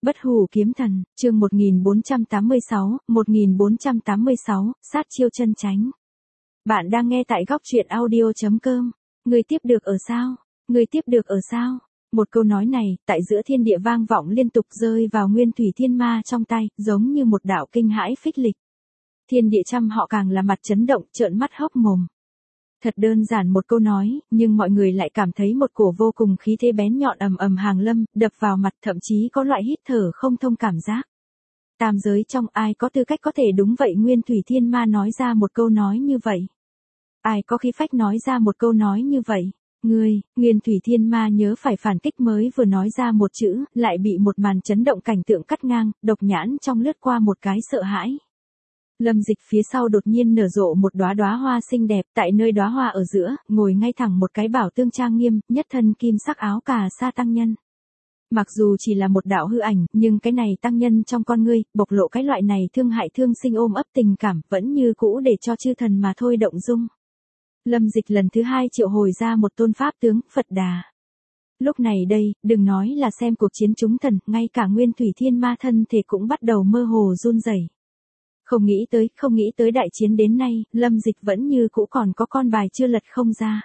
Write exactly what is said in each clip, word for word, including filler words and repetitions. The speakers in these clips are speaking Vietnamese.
Bất hủ kiếm thần, chương một nghìn bốn trăm tám mươi sáu, một nghìn bốn trăm tám mươi sáu, sát chiêu chân chánh. Bạn đang nghe tại góc truyện audio chấm com. Người tiếp được ở sao? Người tiếp được ở sao? Một câu nói này, tại giữa thiên địa vang vọng liên tục rơi vào Nguyên Thủy Thiên Ma trong tay, giống như một đạo kinh hãi phích lịch. Thiên địa trăm họ càng là mặt chấn động, trợn mắt hốc mồm. Thật đơn giản một câu nói, nhưng mọi người lại cảm thấy một cổ vô cùng khí thế bén nhọn ầm ầm hàng lâm, đập vào mặt, thậm chí có loại hít thở không thông cảm giác. Tam giới trong ai có tư cách có thể đúng vậy Nguyên Thủy Thiên Ma nói ra một câu nói như vậy? Ai có khí phách nói ra một câu nói như vậy? Ngươi, Nguyên Thủy Thiên Ma nhớ phải phản kích mới vừa nói ra một chữ, lại bị một màn chấn động cảnh tượng cắt ngang, độc nhãn trong lướt qua một cái sợ hãi. Lâm Dịch phía sau đột nhiên nở rộ một đóa đóa hoa xinh đẹp, tại nơi đóa hoa ở giữa, ngồi ngay thẳng một cái bảo tương trang nghiêm, nhất thân kim sắc áo cà sa tăng nhân. Mặc dù chỉ là một đạo hư ảnh, nhưng cái này tăng nhân trong con ngươi, bộc lộ cái loại này thương hại thương sinh ôm ấp tình cảm, vẫn như cũ để cho chư thần mà thôi động dung. Lâm Dịch lần thứ hai triệu hồi ra một tôn pháp tướng, Phật Đà. Lúc này đây, đừng nói là xem cuộc chiến chúng thần, ngay cả Nguyên Thủy Thiên Ma thân thể cũng bắt đầu mơ hồ run rẩy. Không nghĩ tới, không nghĩ tới đại chiến đến nay, Lâm Dịch vẫn như cũ còn có con bài chưa lật không ra.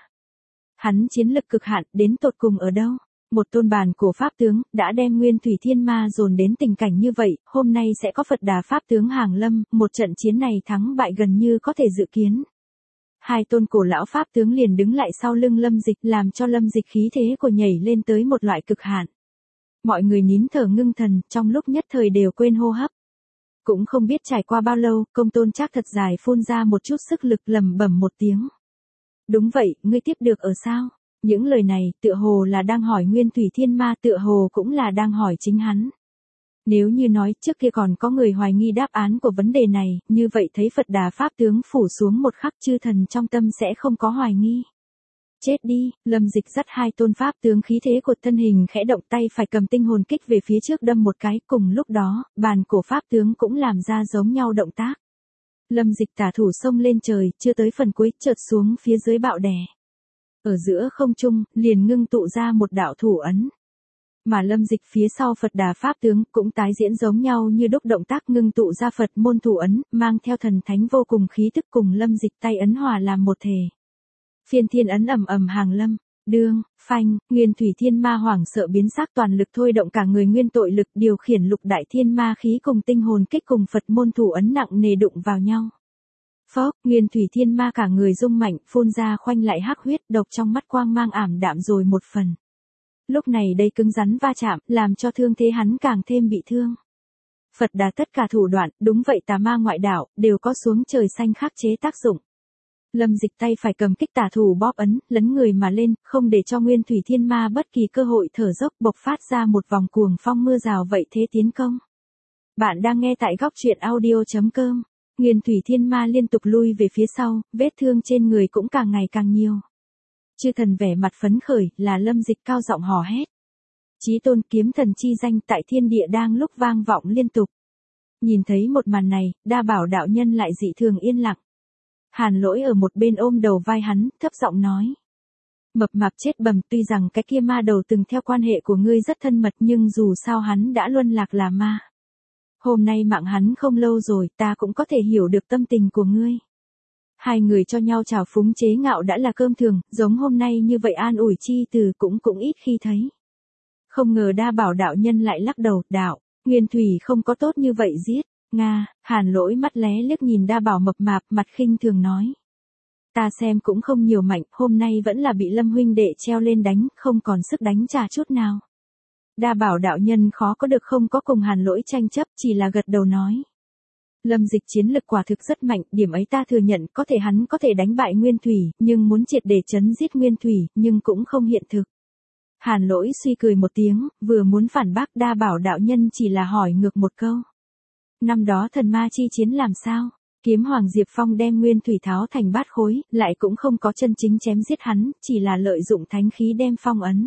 Hắn chiến lực cực hạn, đến tột cùng ở đâu? Một tôn bàn của Pháp tướng, đã đem Nguyên Thủy Thiên Ma dồn đến tình cảnh như vậy, hôm nay sẽ có Phật Đà Pháp tướng hàng lâm, một trận chiến này thắng bại gần như có thể dự kiến. Hai tôn cổ lão Pháp tướng liền đứng lại sau lưng Lâm Dịch, làm cho Lâm Dịch khí thế của nhảy lên tới một loại cực hạn. Mọi người nín thở ngưng thần, trong lúc nhất thời đều quên hô hấp. Cũng không biết trải qua bao lâu, Công Tôn Trác thật dài phun ra một chút sức lực lẩm bẩm một tiếng. Đúng vậy, ngươi tiếp được ở sao? Những lời này, tựa hồ là đang hỏi Nguyên Thủy Thiên Ma, tựa hồ cũng là đang hỏi chính hắn. Nếu như nói trước kia còn có người hoài nghi đáp án của vấn đề này, như vậy thấy Phật Đà Pháp tướng phủ xuống một khắc chư thần trong tâm sẽ không có hoài nghi. Chết đi, Lâm Dịch dắt hai tôn pháp tướng khí thế của thân hình khẽ động tay phải cầm tinh hồn kích về phía trước đâm một cái, cùng lúc đó, bàn cổ pháp tướng cũng làm ra giống nhau động tác. Lâm Dịch tả thủ xông lên trời, chưa tới phần cuối, chợt xuống phía dưới bạo đè. Ở giữa không trung, liền ngưng tụ ra một đạo thủ ấn. Mà Lâm Dịch phía sau Phật Đà Pháp tướng cũng tái diễn giống nhau như đúc động tác ngưng tụ ra Phật môn thủ ấn, mang theo thần thánh vô cùng khí tức cùng Lâm Dịch tay ấn hòa làm một thể. Phiên thiên ấn ầm ầm hàng lâm, đương, phanh, Nguyên Thủy Thiên Ma hoảng sợ biến sắc toàn lực thôi động cả người nguyên tội lực điều khiển lục đại thiên ma khí cùng tinh hồn kích cùng Phật môn thủ ấn nặng nề đụng vào nhau. Phốc, Nguyên Thủy Thiên Ma cả người rung mạnh, phun ra khoanh lại hắc huyết, độc trong mắt quang mang ảm đạm rồi một phần. Lúc này đây cứng rắn va chạm, làm cho thương thế hắn càng thêm bị thương. Phật Đà tất cả thủ đoạn, đúng vậy tà ma ngoại đạo, đều có xuống trời xanh khắc chế tác dụng. Lâm Dịch tay phải cầm kích tả thủ bóp ấn, lấn người mà lên, không để cho Nguyên Thủy Thiên Ma bất kỳ cơ hội thở dốc, bộc phát ra một vòng cuồng phong mưa rào vậy thế tiến công. Bạn đang nghe tại góc truyện audio chấm com. Nguyên Thủy Thiên Ma liên tục lui về phía sau, vết thương trên người cũng càng ngày càng nhiều. Chư thần vẻ mặt phấn khởi, là Lâm Dịch cao giọng hò hét. Chí tôn kiếm thần chi danh tại thiên địa đang lúc vang vọng liên tục. Nhìn thấy một màn này, Đa Bảo đạo nhân lại dị thường yên lặng. Hàn Lỗi ở một bên ôm đầu vai hắn, thấp giọng nói. Mập mạp chết bầm, tuy rằng cái kia ma đầu từng theo quan hệ của ngươi rất thân mật nhưng dù sao hắn đã luân lạc là ma. Hôm nay mạng hắn không lâu rồi, ta cũng có thể hiểu được tâm tình của ngươi. Hai người cho nhau trào phúng chế ngạo đã là cơm thường, giống hôm nay như vậy an ủi chi từ cũng cũng ít khi thấy. Không ngờ Đa Bảo đạo nhân lại lắc đầu, đạo, Nguyên Thủy không có tốt như vậy giết. Nga, Hàn Lỗi mắt lé liếc nhìn Đa Bảo mập mạp, mặt khinh thường nói. Ta xem cũng không nhiều mạnh, hôm nay vẫn là bị Lâm huynh đệ treo lên đánh, không còn sức đánh trả chút nào. Đa Bảo đạo nhân khó có được không có cùng Hàn Lỗi tranh chấp, chỉ là gật đầu nói. Lâm Dịch chiến lực quả thực rất mạnh, điểm ấy ta thừa nhận, có thể hắn có thể đánh bại Nguyên Thủy, nhưng muốn triệt để chấn giết Nguyên Thủy, nhưng cũng không hiện thực. Hàn Lỗi suy cười một tiếng, vừa muốn phản bác Đa Bảo đạo nhân chỉ là hỏi ngược một câu. Năm đó thần ma chi chiến làm sao? Kiếm Hoàng Diệp Phong đem Nguyên Thủy tháo thành bát khối, lại cũng không có chân chính chém giết hắn, chỉ là lợi dụng thánh khí đem phong ấn.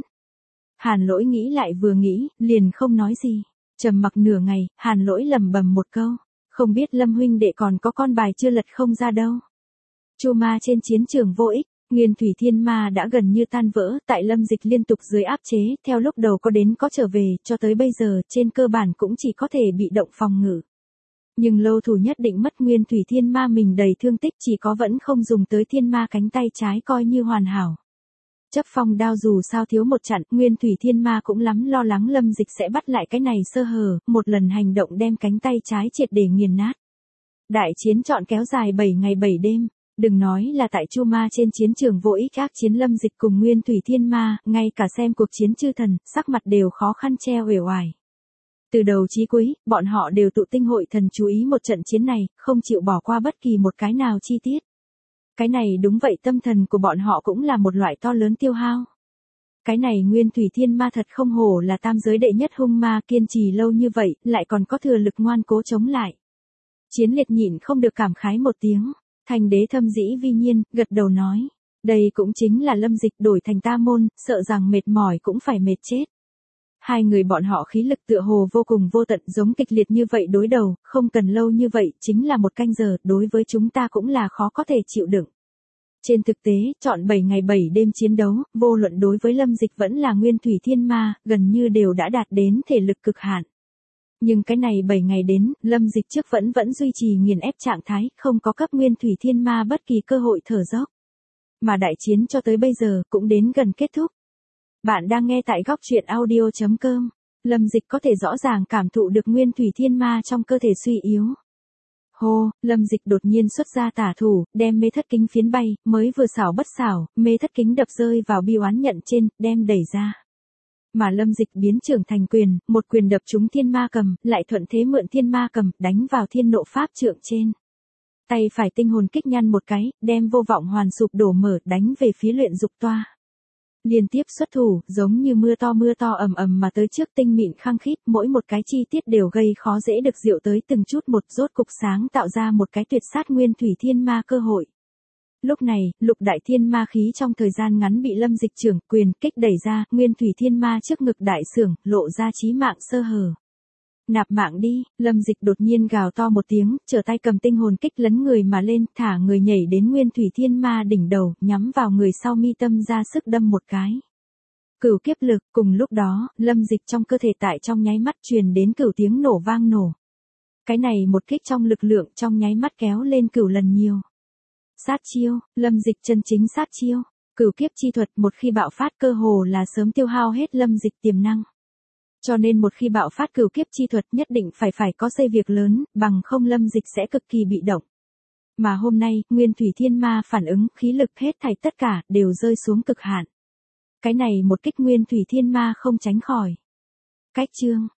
Hàn Lỗi nghĩ lại vừa nghĩ, liền không nói gì. Trầm mặc nửa ngày, Hàn Lỗi lẩm bẩm một câu. Không biết Lâm huynh đệ còn có con bài chưa lật không ra đâu. Chu ma trên chiến trường vô ích, Nguyên thủy thiên ma đã gần như tan vỡ, tại Lâm Dịch liên tục dưới áp chế, theo lúc đầu có đến có trở về, cho tới bây giờ, trên cơ bản cũng chỉ có thể bị động phòng ngự. Nhưng lâu thủ nhất định mất nguyên thủy thiên ma mình đầy thương tích, chỉ có vẫn không dùng tới thiên ma cánh tay trái coi như hoàn hảo. Chấp phong đao dù sao thiếu một chặn, nguyên thủy thiên ma cũng lắm lo lắng Lâm Dịch sẽ bắt lại cái này sơ hở, một lần hành động đem cánh tay trái triệt để nghiền nát. Đại chiến trọn kéo dài bảy ngày bảy đêm. Đừng nói là tại Chu Ma trên chiến trường vô ích ác chiến Lâm Dịch cùng Nguyên Thủy Thiên Ma, ngay cả xem cuộc chiến chư thần, sắc mặt đều khó khăn che uể oải. Từ đầu chí cuối, bọn họ đều tụ tinh hội thần chú ý một trận chiến này, không chịu bỏ qua bất kỳ một cái nào chi tiết. Cái này đúng vậy, tâm thần của bọn họ cũng là một loại to lớn tiêu hao. Cái này Nguyên Thủy Thiên Ma thật không hổ là tam giới đệ nhất hung ma, kiên trì lâu như vậy, lại còn có thừa lực ngoan cố chống lại. Chiến liệt nhịn không được cảm khái một tiếng. Thành đế thâm dĩ vi nhiên, gật đầu nói. Đây cũng chính là Lâm Dịch đổi thành ta môn, sợ rằng mệt mỏi cũng phải mệt chết. Hai người bọn họ khí lực tựa hồ vô cùng vô tận, giống kịch liệt như vậy đối đầu, không cần lâu như vậy, chính là một canh giờ, đối với chúng ta cũng là khó có thể chịu đựng. Trên thực tế, trọn bảy ngày bảy đêm chiến đấu, vô luận đối với Lâm Dịch vẫn là Nguyên Thủy Thiên Ma, gần như đều đã đạt đến thể lực cực hạn. Nhưng cái này bảy ngày đến, Lâm Dịch trước vẫn vẫn duy trì nghiền ép trạng thái, không có cấp Nguyên Thủy Thiên Ma bất kỳ cơ hội thở dốc. Mà đại chiến cho tới bây giờ cũng đến gần kết thúc. Bạn đang nghe tại góc truyện audio chấm com. Lâm Dịch có thể rõ ràng cảm thụ được Nguyên Thủy Thiên Ma trong cơ thể suy yếu. Hô, Lâm Dịch đột nhiên xuất ra tả thủ, đem mê thất kính phiến bay, mới vừa xảo bất xảo, mê thất kính đập rơi vào bi oán nhận trên, đem đẩy ra. Mà Lâm Dịch biến trưởng thành quyền, một quyền đập trúng thiên ma cầm, lại thuận thế mượn thiên ma cầm, đánh vào thiên nộ pháp trượng trên. Tay phải tinh hồn kích nhăn một cái, đem vô vọng hoàn sụp đổ mở, đánh về phía luyện dục toa. Liên tiếp xuất thủ, giống như mưa to mưa to ầm ầm mà tới trước, tinh mịn khăng khít, mỗi một cái chi tiết đều gây khó dễ được diệu tới từng chút một, rốt cục sáng tạo ra một cái tuyệt sát Nguyên Thủy Thiên Ma cơ hội. Lúc này, lục đại thiên ma khí trong thời gian ngắn bị Lâm Dịch trưởng quyền kích đẩy ra, Nguyên Thủy Thiên Ma trước ngực đại sưởng, lộ ra chí mạng sơ hở. Nạp mạng đi, Lâm Dịch đột nhiên gào to một tiếng, trở tay cầm tinh hồn kích lấn người mà lên, thả người nhảy đến Nguyên Thủy Thiên Ma đỉnh đầu, nhắm vào người sau mi tâm ra sức đâm một cái. Cửu kiếp lực, cùng lúc đó, Lâm Dịch trong cơ thể tại trong nháy mắt truyền đến cửu tiếng nổ vang nổ. Cái này một kích trong lực lượng trong nháy mắt kéo lên cửu lần nhiều. Sát chiêu, Lâm Dịch chân chính sát chiêu, cửu kiếp chi thuật một khi bạo phát cơ hồ là sớm tiêu hao hết Lâm Dịch tiềm năng. Cho nên một khi bạo phát cửu kiếp chi thuật nhất định phải phải có xây việc lớn, bằng không Lâm Dịch sẽ cực kỳ bị động. Mà hôm nay, Nguyên Thủy Thiên Ma phản ứng, khí lực hết thảy tất cả, đều rơi xuống cực hạn. Cái này một kích Nguyên Thủy Thiên Ma không tránh khỏi. Cách chương,